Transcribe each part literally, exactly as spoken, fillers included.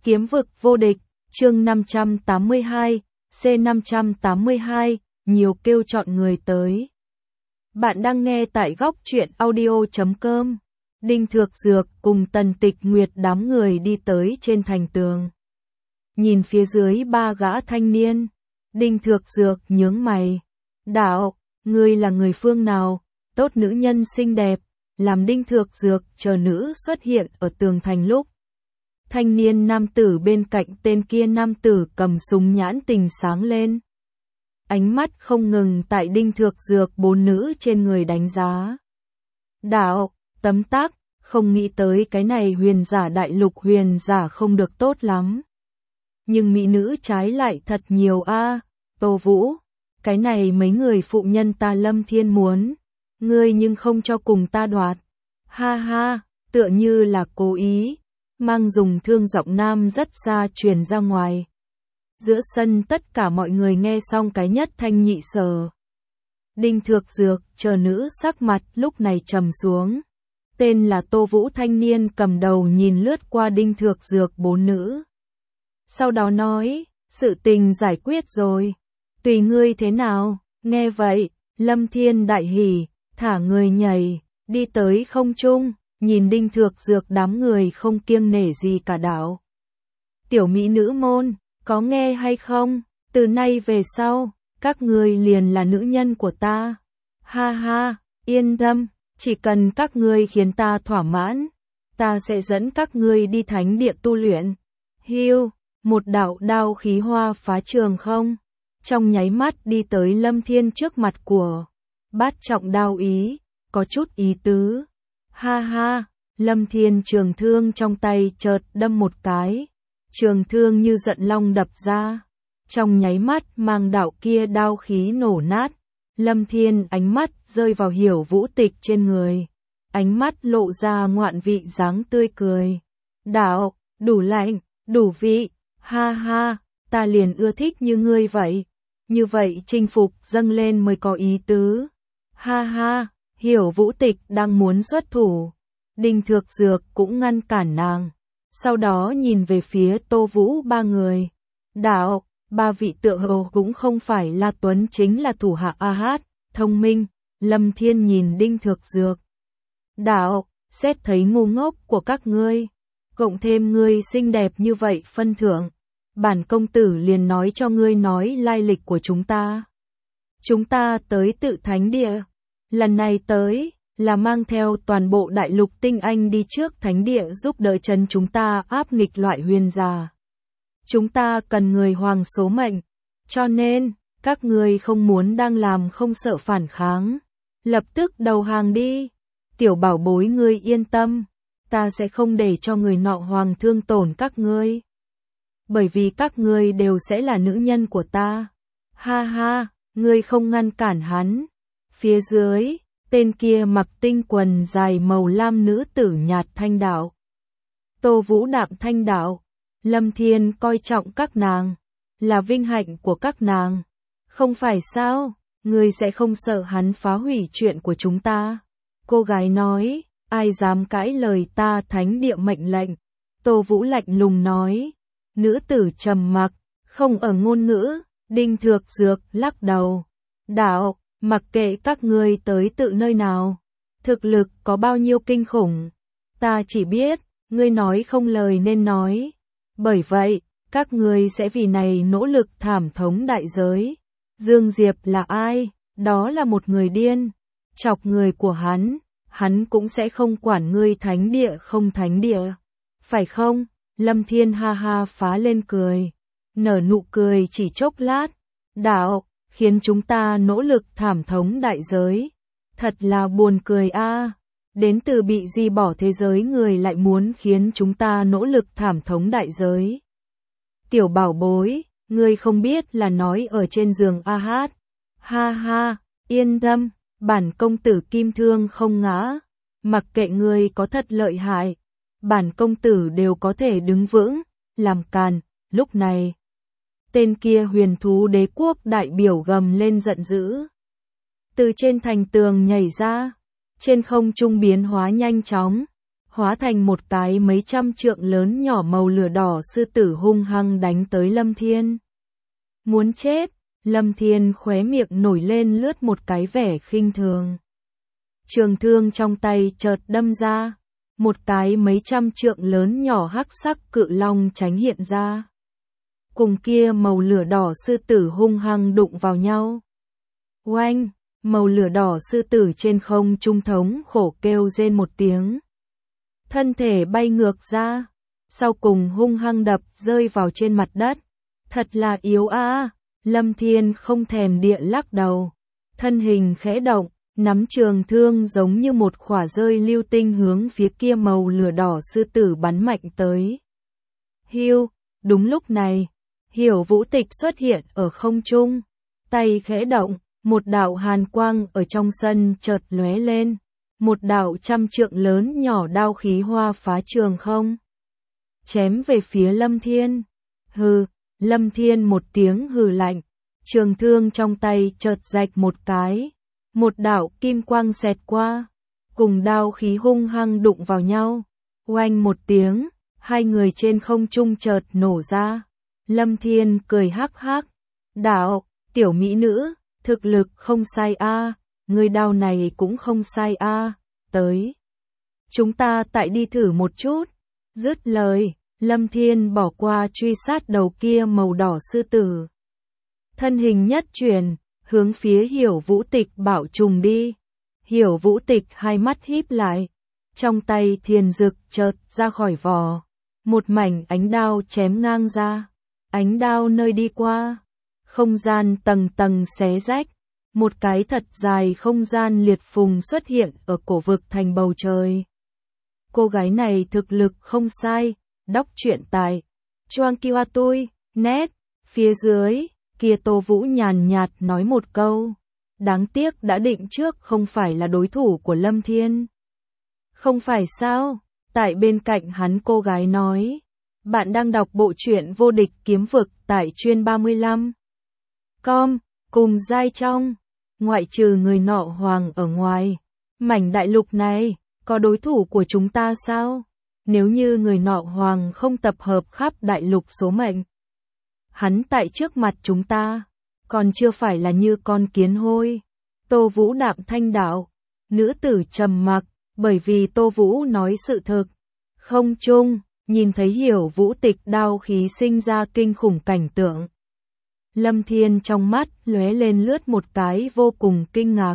Kiếm vực vô địch, chương năm trăm tám mươi hai, C năm trăm tám mươi hai, nhiều kêu chọn người tới. Bạn đang nghe tại góc truyện audio chấm com. Đinh Thược Dược cùng Tần Tịch Nguyệt đám người đi tới trên thành tường. Nhìn phía dưới ba gã thanh niên, Đinh Thược Dược nhướng mày. Đạo, ngươi là người phương nào? Tốt nữ nhân xinh đẹp, làm Đinh Thược Dược chờ nữ xuất hiện ở tường thành lúc. Thanh niên nam tử bên cạnh tên kia nam tử cầm súng nhãn tình sáng lên. Ánh mắt không ngừng tại Đinh Thược Dược bốn nữ trên người đánh giá. Đạo, tấm tắc, không nghĩ tới cái này huyền giả đại lục huyền giả không được tốt lắm. Nhưng mỹ nữ trái lại thật nhiều a. Tô Vũ, cái này mấy người phụ nhân ta Lâm Thiên muốn, ngươi nhưng không cho cùng ta đoạt. Ha ha, tựa như là cố ý, mang dùng thương giọng nam rất xa truyền ra ngoài. Giữa sân tất cả mọi người nghe xong cái nhất thanh nhị sở. Đinh Thược Dược chờ nữ sắc mặt lúc này trầm xuống. Tên là Tô Vũ thanh niên cầm đầu nhìn lướt qua Đinh Thược Dược bốn nữ. Sau đó nói, sự tình giải quyết rồi. Tùy ngươi thế nào, nghe vậy, Lâm Thiên đại hỉ, thả người nhảy, đi tới không trung, nhìn Đinh Thược Dược đám người không kiêng nể gì cả đảo. Tiểu mỹ nữ môn, có nghe hay không? Từ nay về sau, các ngươi liền là nữ nhân của ta. Ha ha, yên tâm, chỉ cần các ngươi khiến ta thỏa mãn, ta sẽ dẫn các ngươi đi thánh địa tu luyện. Hiu, một đạo đao khí hoa phá trường không, trong nháy mắt đi tới Lâm Thiên trước mặt của Bát Trọng Đao Ý, có chút ý tứ. Ha ha, Lâm Thiên trường thương trong tay chợt đâm một cái, trường thương như giận long đập ra, trong nháy mắt mang đạo kia đao khí nổ nát. Lâm Thiên ánh mắt rơi vào Hiểu Vũ Tịch trên người, ánh mắt lộ ra ngoạn vị dáng tươi cười. Đạo, đủ lạnh, đủ vị, ha ha, ta liền ưa thích như ngươi vậy, như vậy chinh phục dâng lên mới có ý tứ. Ha ha, Hiểu Vũ Tịch đang muốn xuất thủ, Đinh Thược Dược cũng ngăn cản nàng, sau đó nhìn về phía Tô Vũ ba người. Đạo, ba vị tựa hồ cũng không phải là Tuấn chính là thủ hạ A Hát, thông minh. Lâm Thiên nhìn Đinh Thược Dược. Đạo, xét thấy ngu ngốc của các ngươi, cộng thêm ngươi xinh đẹp như vậy phân thưởng, bản công tử liền nói cho ngươi nói lai lịch của chúng ta. Chúng ta tới Tự Thánh Địa, lần này tới là mang theo toàn bộ đại lục tinh anh đi trước thánh địa giúp đỡ chân chúng ta áp nghịch loại huyền giả. Chúng ta cần người hoàng số mệnh, cho nên các ngươi không muốn đang làm không sợ phản kháng, lập tức đầu hàng đi. Tiểu bảo bối ngươi yên tâm, ta sẽ không để cho người nọ hoàng thương tổn các ngươi, bởi vì các ngươi đều sẽ là nữ nhân của ta. Ha ha, ngươi không ngăn cản hắn. Phía dưới, tên kia mặc tinh quần dài màu lam nữ tử nhạt thanh đạo. Tô Vũ đạm thanh đạo. Lâm Thiên coi trọng các nàng, là vinh hạnh của các nàng. Không phải sao, ngươi sẽ không sợ hắn phá hủy chuyện của chúng ta. Cô gái nói, ai dám cãi lời ta thánh địa mệnh lệnh. Tô Vũ lạnh lùng nói. Nữ tử trầm mặc, không ở ngôn ngữ. Đinh Thược Dược lắc đầu. Đạo, mặc kệ các ngươi tới tự nơi nào, thực lực có bao nhiêu kinh khủng, ta chỉ biết, ngươi nói không lời nên nói. Bởi vậy, các ngươi sẽ vì này nỗ lực thảm thống đại giới. Dương Diệp là ai? Đó là một người điên. Chọc người của hắn, hắn cũng sẽ không quản ngươi thánh địa không thánh địa. Phải không? Lâm Thiên ha ha phá lên cười. Nở nụ cười chỉ chốc lát. Đạo, khiến chúng ta nỗ lực thảm thống đại giới. Thật là buồn cười a. Đến từ bị di bỏ thế giới người lại muốn khiến chúng ta nỗ lực thảm thống đại giới. Tiểu bảo bối, ngươi không biết là nói ở trên giường A Hát. Ha ha, yên tâm, bản công tử kim thương không ngã. Mặc kệ ngươi có thật lợi hại, bản công tử đều có thể đứng vững, làm càn. Lúc này, tên kia huyền thú đế quốc đại biểu gầm lên giận dữ. Từ trên thành tường nhảy ra. Trên không trung biến hóa nhanh chóng, hóa thành một cái mấy trăm trượng lớn nhỏ màu lửa đỏ sư tử hung hăng đánh tới Lâm Thiên. Muốn chết, Lâm Thiên khóe miệng nổi lên lướt một cái vẻ khinh thường. Trường thương trong tay chợt đâm ra, một cái mấy trăm trượng lớn nhỏ hắc sắc cự long tránh hiện ra. Cùng kia màu lửa đỏ sư tử hung hăng đụng vào nhau. Oanh, màu lửa đỏ sư tử trên không trung thống khổ kêu rên một tiếng. Thân thể bay ngược ra, sau cùng hung hăng đập rơi vào trên mặt đất. Thật là yếu a. À. Lâm Thiên không thèm địa lắc đầu, thân hình khẽ động, nắm trường thương giống như một khỏa rơi lưu tinh hướng phía kia màu lửa đỏ sư tử bắn mạnh tới. Hiu, đúng lúc này, Hiểu Vũ Tịch xuất hiện ở không trung, tay khẽ động, một đạo hàn quang ở trong sân chợt lóe lên, một đạo trăm trượng lớn nhỏ đao khí hoa phá trường không, chém về phía Lâm Thiên. Hừ, Lâm Thiên một tiếng hừ lạnh, trường thương trong tay chợt rạch một cái, một đạo kim quang xẹt qua, cùng đao khí hung hăng đụng vào nhau. Oanh một tiếng, hai người trên không trung chợt nổ ra. Lâm Thiên cười hắc hắc, đạo, tiểu mỹ nữ, thực lực không sai a, à, người đao này cũng không sai a, à, tới. Chúng ta tại đi thử một chút. Dứt lời, Lâm Thiên bỏ qua truy sát đầu kia màu đỏ sư tử. Thân hình nhất chuyển, hướng phía Hiểu Vũ Tịch bảo trùng đi. Hiểu Vũ Tịch hai mắt híp lại, trong tay thiền dực chợt ra khỏi vỏ, một mảnh ánh đao chém ngang ra. Ánh đao nơi đi qua, không gian tầng tầng xé rách, một cái thật dài không gian liệt phùng xuất hiện ở cổ vực thành bầu trời. Cô gái này thực lực không sai, đọc truyện tại Choang Kiwa tôi, net, phía dưới, kia Tô Vũ nhàn nhạt nói một câu, đáng tiếc đã định trước không phải là đối thủ của Lâm Thiên. Không phải sao, tại bên cạnh hắn cô gái nói. Bạn đang đọc bộ truyện Vô Địch Kiếm Vực tại chuyên ba mươi lăm. Com, cùng giai trong, ngoại trừ người nọ hoàng ở ngoài, mảnh đại lục này, có đối thủ của chúng ta sao? Nếu như người nọ hoàng không tập hợp khắp đại lục số mệnh, hắn tại trước mặt chúng ta, còn chưa phải là như con kiến hôi. Tô Vũ đạm thanh đạo, nữ tử trầm mặc, bởi vì Tô Vũ nói sự thực. Không chung, nhìn thấy Hiểu Vũ Tịch đao khí sinh ra kinh khủng cảnh tượng. Lâm Thiên trong mắt lóe lên lướt một cái vô cùng kinh ngạc.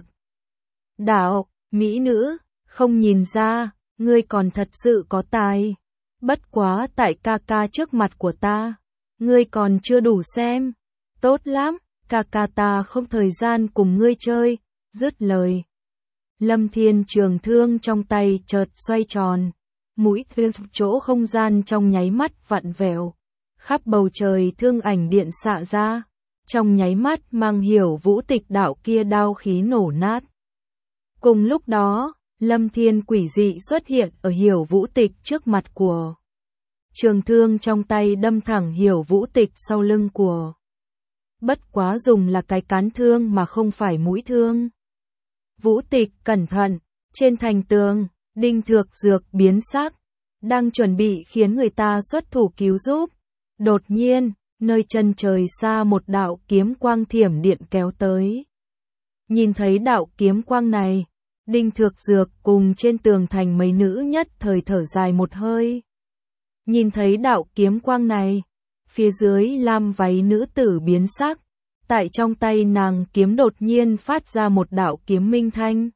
Đạo, mỹ nữ, không nhìn ra, ngươi còn thật sự có tài. Bất quá tại ca ca trước mặt của ta, ngươi còn chưa đủ xem. Tốt lắm, ca ca ta không thời gian cùng ngươi chơi. Dứt lời, Lâm Thiên trường thương trong tay chợt xoay tròn, mũi thương chỗ không gian trong nháy mắt vặn vẹo, khắp bầu trời thương ảnh điện xạ ra, trong nháy mắt mang Hiểu Vũ Tịch đạo kia đao khí nổ nát. Cùng lúc đó, Lâm Thiên quỷ dị xuất hiện ở Hiểu Vũ Tịch trước mặt của. Trường thương trong tay đâm thẳng Hiểu Vũ Tịch sau lưng của. Bất quá dùng là cái cán thương mà không phải mũi thương. Vũ Tịch cẩn thận, trên thành tường, Đinh Thược Dược biến sắc, đang chuẩn bị khiến người ta xuất thủ cứu giúp. Đột nhiên, nơi chân trời xa một đạo kiếm quang thiểm điện kéo tới. Nhìn thấy đạo kiếm quang này, Đinh Thược Dược cùng trên tường thành mấy nữ nhất thời thở dài một hơi. Nhìn thấy đạo kiếm quang này, phía dưới lam váy nữ tử biến sắc, tại trong tay nàng kiếm đột nhiên phát ra một đạo kiếm minh thanh.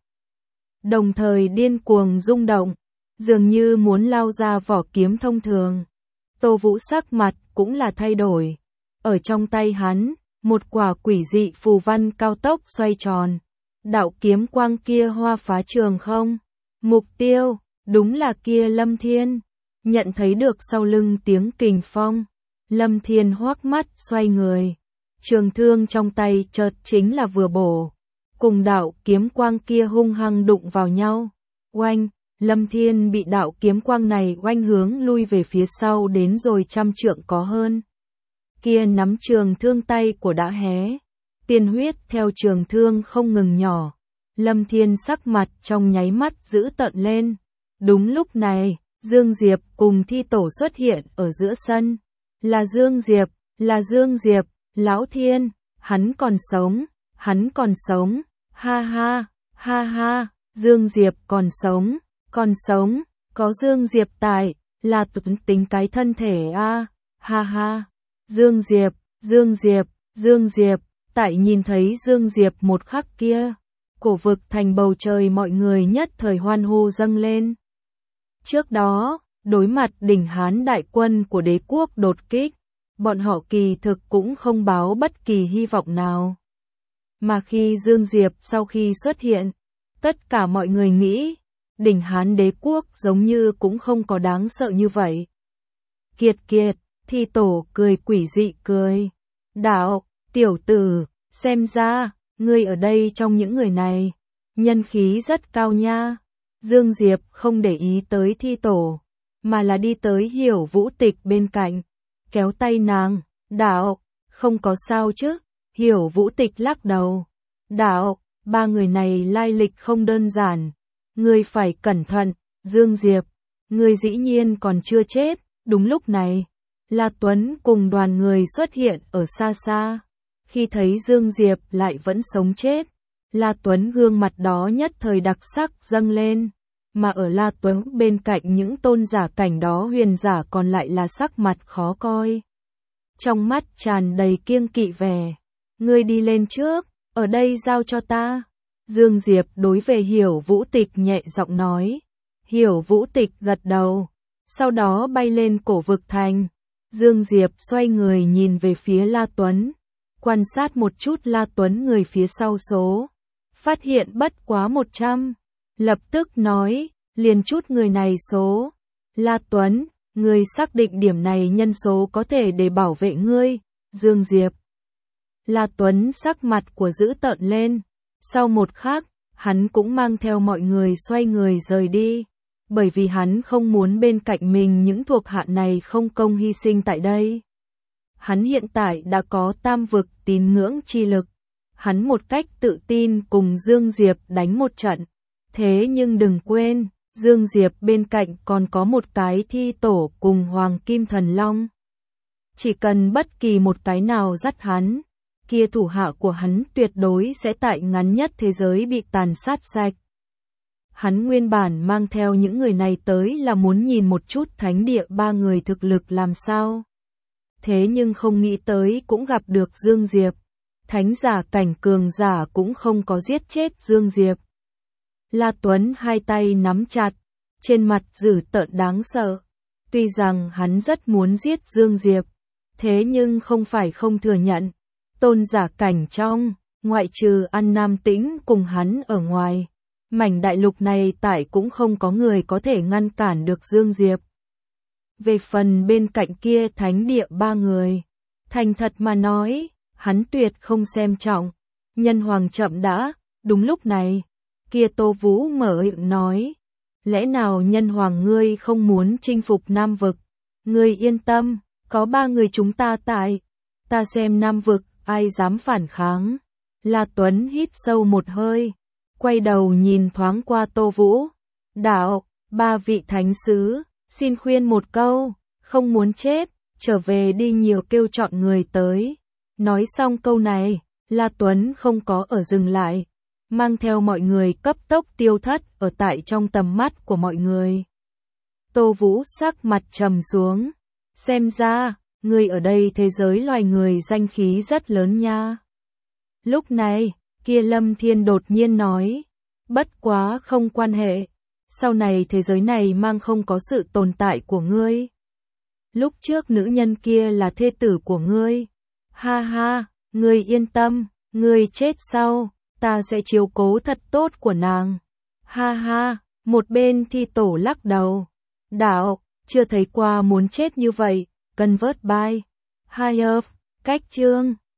Đồng thời điên cuồng rung động, dường như muốn lao ra vỏ kiếm thông thường. Tô Vũ sắc mặt cũng là thay đổi. Ở trong tay hắn, một quả quỷ dị phù văn cao tốc xoay tròn. Đạo kiếm quang kia hoa phá trường không. Mục tiêu, đúng là kia Lâm Thiên. Nhận thấy được sau lưng tiếng kình phong, Lâm Thiên hoắc mắt xoay người. Trường thương trong tay chợt chính là vừa bổ. Cùng đạo kiếm quang kia hung hăng đụng vào nhau. Oanh, Lâm Thiên bị đạo kiếm quang này oanh hướng lui về phía sau đến rồi trăm trượng có hơn. Kia nắm trường thương tay của đã hé. Tiên huyết theo trường thương không ngừng nhỏ. Lâm Thiên sắc mặt trong nháy mắt giữ tợn lên. Đúng lúc này, Dương Diệp cùng thi tổ xuất hiện ở giữa sân. Là Dương Diệp, là Dương Diệp, Lão Thiên, hắn còn sống, hắn còn sống, ha ha, ha ha, Dương Diệp còn sống, còn sống, có Dương Diệp tại, là tuấn tính cái thân thể a, ha ha, Dương Diệp, Dương Diệp, Dương Diệp, tại nhìn thấy Dương Diệp một khắc kia, cổ vực thành bầu trời mọi người nhất thời hoan hô dâng lên. Trước đó, đối mặt đỉnh Hán đại quân của đế quốc đột kích, bọn họ kỳ thực cũng không báo bất kỳ hy vọng nào. Mà khi Dương Diệp sau khi xuất hiện, tất cả mọi người nghĩ, đỉnh Hán đế quốc giống như cũng không có đáng sợ như vậy. Kiệt kiệt, thi tổ cười quỷ dị cười. Đạo, tiểu tử, xem ra, ngươi ở đây trong những người này, nhân khí rất cao nha. Dương Diệp không để ý tới thi tổ, mà là đi tới Hiểu Vũ Tịch bên cạnh, kéo tay nàng, đạo, không có sao chứ, Hiểu Vũ Tịch lắc đầu, đạo, ba người này lai lịch không đơn giản, ngươi phải cẩn thận, Dương Diệp, ngươi dĩ nhiên còn chưa chết, đúng lúc này, La Tuấn cùng đoàn người xuất hiện ở xa xa, khi thấy Dương Diệp lại vẫn sống chết, La Tuấn gương mặt đó nhất thời đặc sắc dâng lên, mà ở La Tuấn bên cạnh những tôn giả cảnh đó huyền giả còn lại là sắc mặt khó coi. Trong mắt tràn đầy kiêng kỵ vẻ, ngươi đi lên trước, ở đây giao cho ta. Dương Diệp đối về Hiểu Vũ Tịch nhẹ giọng nói. Hiểu Vũ Tịch gật đầu, sau đó bay lên cổ vực thành. Dương Diệp xoay người nhìn về phía La Tuấn, quan sát một chút La Tuấn người phía sau số, phát hiện bất quá một trăm, lập tức nói, liền chút người này số. La Tuấn, ngươi xác định điểm này nhân số có thể để bảo vệ ngươi, Dương Diệp. La Tuấn sắc mặt của dữ tợn lên, sau một khắc, hắn cũng mang theo mọi người xoay người rời đi, bởi vì hắn không muốn bên cạnh mình những thuộc hạ này không công hy sinh tại đây. Hắn hiện tại đã có tam vực tín ngưỡng chi lực, hắn một cách tự tin cùng Dương Diệp đánh một trận, thế nhưng đừng quên, Dương Diệp bên cạnh còn có một cái thi tổ cùng Hoàng Kim Thần Long. Chỉ cần bất kỳ một cái nào dắt hắn, kia thủ hạ của hắn tuyệt đối sẽ tại ngắn nhất thế giới bị tàn sát sạch. Hắn nguyên bản mang theo những người này tới là muốn nhìn một chút thánh địa ba người thực lực làm sao. Thế nhưng không nghĩ tới cũng gặp được Dương Diệp. Thánh giả cảnh cường giả cũng không có giết chết Dương Diệp. La Tuấn hai tay nắm chặt, trên mặt dữ tợn đáng sợ. Tuy rằng hắn rất muốn giết Dương Diệp, thế nhưng không phải không thừa nhận. Tôn giả cảnh trong, ngoại trừ An Nam Tĩnh cùng hắn ở ngoài, mảnh đại lục này tại cũng không có người có thể ngăn cản được Dương Diệp. Về phần bên cạnh kia thánh địa ba người, thành thật mà nói, hắn tuyệt không xem trọng. Nhân hoàng chậm đã, đúng lúc này, kia Tô Vũ mở miệng nói, lẽ nào nhân hoàng ngươi không muốn chinh phục Nam vực? Ngươi yên tâm, có ba người chúng ta tại, ta xem Nam vực, ai dám phản kháng. La Tuấn hít sâu một hơi, quay đầu nhìn thoáng qua Tô Vũ. Đạo, ba vị thánh sứ, xin khuyên một câu, không muốn chết, trở về đi nhiều kêu chọn người tới. Nói xong câu này, La Tuấn không có ở dừng lại, mang theo mọi người cấp tốc tiêu thất ở tại trong tầm mắt của mọi người. Tô Vũ sắc mặt trầm xuống, xem ra, người ở đây thế giới loài người danh khí rất lớn nha. Lúc này, kia Lâm Thiên đột nhiên nói, bất quá không quan hệ, sau này thế giới này mang không có sự tồn tại của ngươi. Lúc trước nữ nhân kia là thê tử của ngươi. Ha ha, ngươi yên tâm, ngươi chết sau, ta sẽ chiếu cố thật tốt của nàng. Ha ha, một bên thi tổ lắc đầu. Đạo, chưa thấy qua muốn chết như vậy, cần vớt bai. Hai ợp, cách chương.